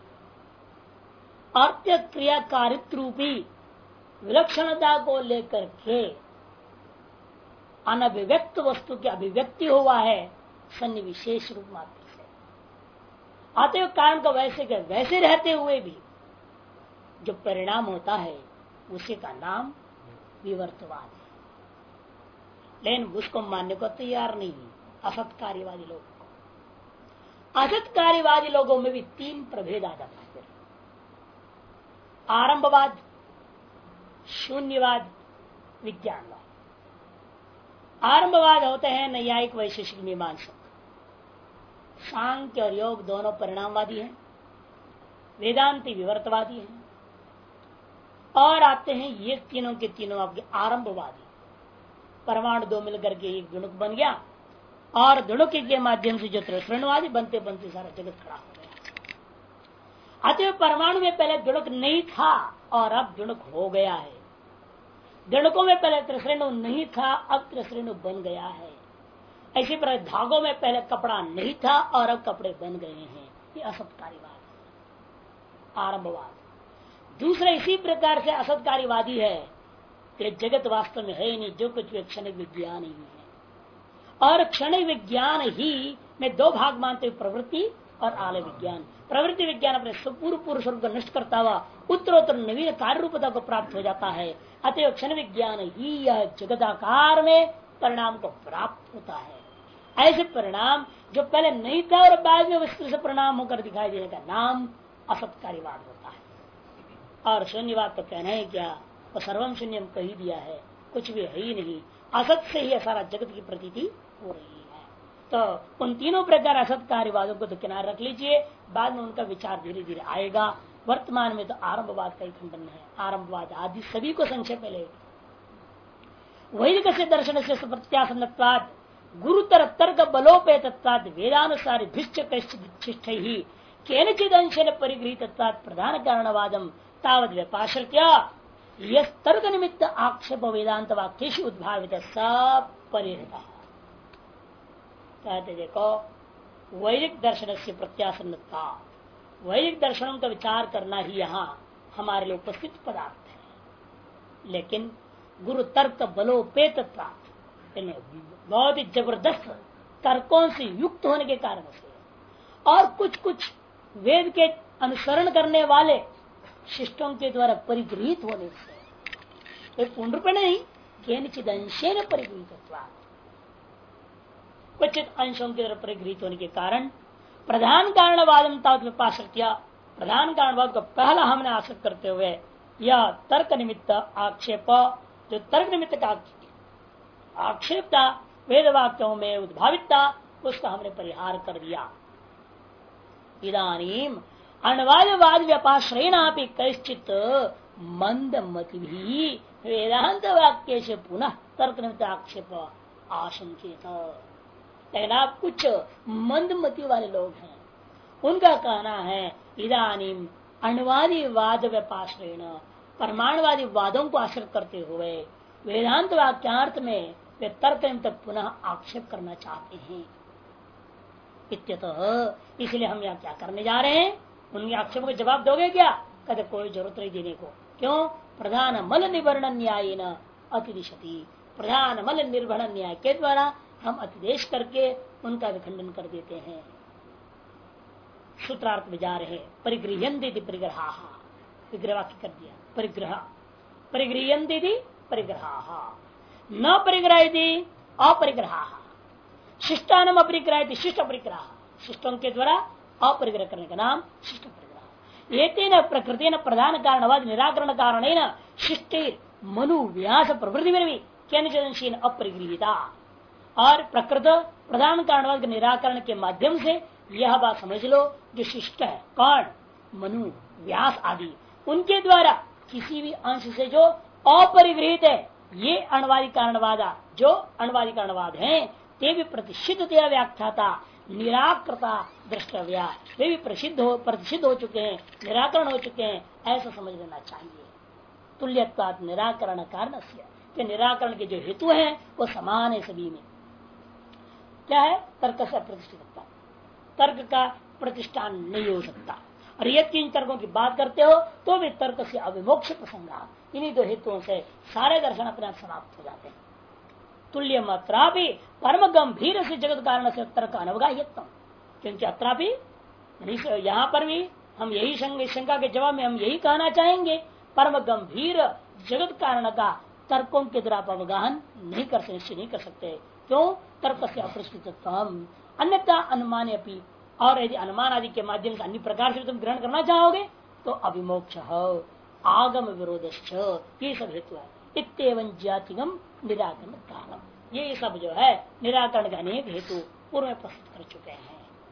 अर्थ क्रिया कारित्व रूपी विलक्षणता को लेकर के अनभिव्यक्त वस्तु की अभिव्यक्ति हुआ है सन्निविशेष रूप मात्र से। अतएव कारण का वैसे के वैसे रहते हुए भी जो परिणाम होता है उसी का नाम विवर्तवाद है। लेकिन उसको मानने को तैयार नहीं असत कार्यवादी लोग। असत्कार्यवादी लोगों में भी तीन प्रभेद आ जाता है। आरंभवाद, शून्यवाद, विज्ञानवाद। आरंभवाद होते हैं नैयायिक, वैशेषिक, मीमांसक। सांख्य और योग दोनों परिणामवादी हैं। वेदांती विवर्तवादी हैं। और आते हैं ये तीनों के तीनों आपके आरंभवादी। परमाणु दो मिलकर के एक दुणुक बन गया और दुणुक के माध्यम से जो त्रिश्रणवादी बनते बनते सारा जगत खड़ा हो गया। अतः परमाणु में पहले दुणुक नहीं था और अब दुणुक हो गया है। दुणुकों में पहले त्रिश्रेणु नहीं था, अब त्रिश्रेणु बन गया है। ऐसी प्रकार धागों में पहले कपड़ा नहीं था और अब कपड़े बन गए हैं। ये असत्कार्यवाद है, आरंभवाद। दूसरा इसी प्रकार से असत्कार्यवादी है कि जगत वास्तव में है ही नहीं, जो कुछ भी क्षणिक विज्ञान ही है। और क्षणिक विज्ञान ही में दो भाग मानते हुए, प्रवृत्ति और आलय विज्ञान। प्रवृत्ति विज्ञान अपने पूर्व स्वरूप को नष्ट करता हुआ उत्तरोत्तर नवीन कार्य रूपता को प्राप्त हो जाता है। अतएव क्षण विज्ञान ही यह जगदाकार में परिणाम को प्राप्त होता है। ऐसे परिणाम जो पहले नहीं था और बाद में वस्तु से परिणाम होकर दिखाई देने का नाम असत्कार्यवाद होता है। और शून्यवाद तो कहना है क्या, वो सर्वम शून्यम कह ही दिया है, कुछ भी है ही नहीं। असत से ही सारा जगत की प्रतीति हो रही है। तो उन तीनों प्रकार असत कार्यवादों को तो किनारे रख लीजिए, बाद में उनका विचार धीरे धीरे आएगा। वर्तमान में तो आरंभवाद का ही खंडन है। आरंभवाद आदि सभी को संक्षेप में ले। वैदिक से दर्शन से प्रत्यासन्नत्वाद गुरुतर तर्क बलोपेतत्वाद वेदानुसारी भिष्ट ही केनचिद अंशेन परिगृहीतत्वाद प्रधान कारणवादम तावद व्यपाश्रित्य यह तर्क निमित्त आक्षेप वेदांत वाक्येषु उद्भावित सब परिहृता। कहते देखो, वैदिक दर्शन से प्रत्यासन्नता, वैदिक दर्शनों का विचार करना ही यहाँ हमारे लिए उपस्थित पदार्थ है। लेकिन गुरु तर्क बलोपेत बहुत ही जबरदस्त तर्कों से युक्त होने के कारण से और कुछ कुछ वेद के अनुसरण करने वाले शिष्टों के द्वारा परिगृहित होने से, पूर्ण रूप नहीं, केनचिद अंशेन परिगृहीत, कुछ अंशों के द्वारा परिगृहित होने के कारण प्रधान कारणवादम तात्व्यपाश्रित्य, प्रधान कारणवाद को पहला हमने आश्रित करते हुए यह तर्क निमित्त आक्षेप, जो तर्क निमित्त का आक्षेप था वेद वाक्यों में उद्भावितता, उसका हमने परिहार कर दिया। इदानीम अणवादवाद व्यपाश्रयणा भी कैश्चित मंद मति भी वेदांत वाक्य से पुनः तर्क निमित्त आक्षेप आशंकित। लेकिन आप कुछ मंदमति वाले लोग हैं, उनका कहना है इदानीम अणुवादी वाद व्यपाश्रयण, परमाणुवादी वादों को आश्रित करते हुए वेदांत वाक्यार्थ में वे तर्क निमित्त पुनः आक्षेप करना चाहते हैं। इत्यतः इसलिए हम यहाँ क्या करने जा रहे हैं, उनके आक्षेपों का जवाब दोगे क्या? कहते कोई जरूरत नहीं देने को। क्यों? प्रधान मल निवर्ण न्याय न अतिदिशति, प्रधान मल निर्वहन न्याय के द्वारा हम अतिदेश करके उनका विखंडन कर देते हैं। सूत्रार्थ में जा रहे परिगृह्यन्ति परिग्रहा, विग्रह वाक्य कर दिया, परिग्रह परिगृह्यन्ति परिग्रहा न परिग्रह अपरिग्रहा, शिष्टानम अपरिग्रह शिष्ट परिग्रह, शिष्टों के द्वारा अपरिग्रह करने का नाम शिष्ट परिग्रह। एतेन प्रकृति न प्रधान कारणवाद निराकरण कारण शिष्टे मनु व्यास प्रवृत्ति में भी केनचिदंशीन अपरिगृहिता, और प्रकृत प्रधान कारणवाद के निराकरण के माध्यम से यह बात समझ लो, जो शिष्ट है कौन, मनु व्यास आदि, उनके द्वारा किसी भी अंश से जो अपरिगृहित है, ये अणवादी कारणवादा जो अणवादी कारणवाद हैं, ते भी प्रतिषिद्धतया व्याख्याता निराकृता द्रष्टव्या, वे भी प्रतिषिद्ध हो चुके हैं, निराकरण हो चुके हैं, ऐसा समझ लेना चाहिए। तुल्यत्वात् निराकरण कारण से, निराकरण के जो हेतु हैं वो समान है सभी में। क्या है? तर्क से प्रतिष्ठित, तर्क का प्रतिष्ठान नहीं हो सकता। और ये तीन तर्कों की बात करते हो तो भी तर्क से अविमोक्ष प्रसंगा, इन्हीं दो हेतुओं से सारे दर्शन अपने आप समाप्त हो जाते हैं। तुल्य मात्रा भी परम गंभीर से जगत कारण से तर्क अनवगाह्यत्म, क्योंकि अत्रापि यहाँ पर भी हम यही शंका के जवाब में हम यही कहना चाहेंगे, परम गंभीर जगत कारण का तर्कों के द्वारा आप अवगाहन नहीं कर सकते, निश्चय नहीं कर सकते। क्यों? तर्क से अप्रस्तुतम अन्यथा अनुमान अपनी और यदि अनुमान आदि के माध्यम से अन्य प्रकार से तुम ग्रहण करना चाहोगे तो अभिमोक्ष आगम विरोध ये सब हेतु है। इतम जातिगम निराकरण कालम, ये सब जो है निराकरण का अनेक हेतु पूर्व में प्रस्तुत कर चुके हैं।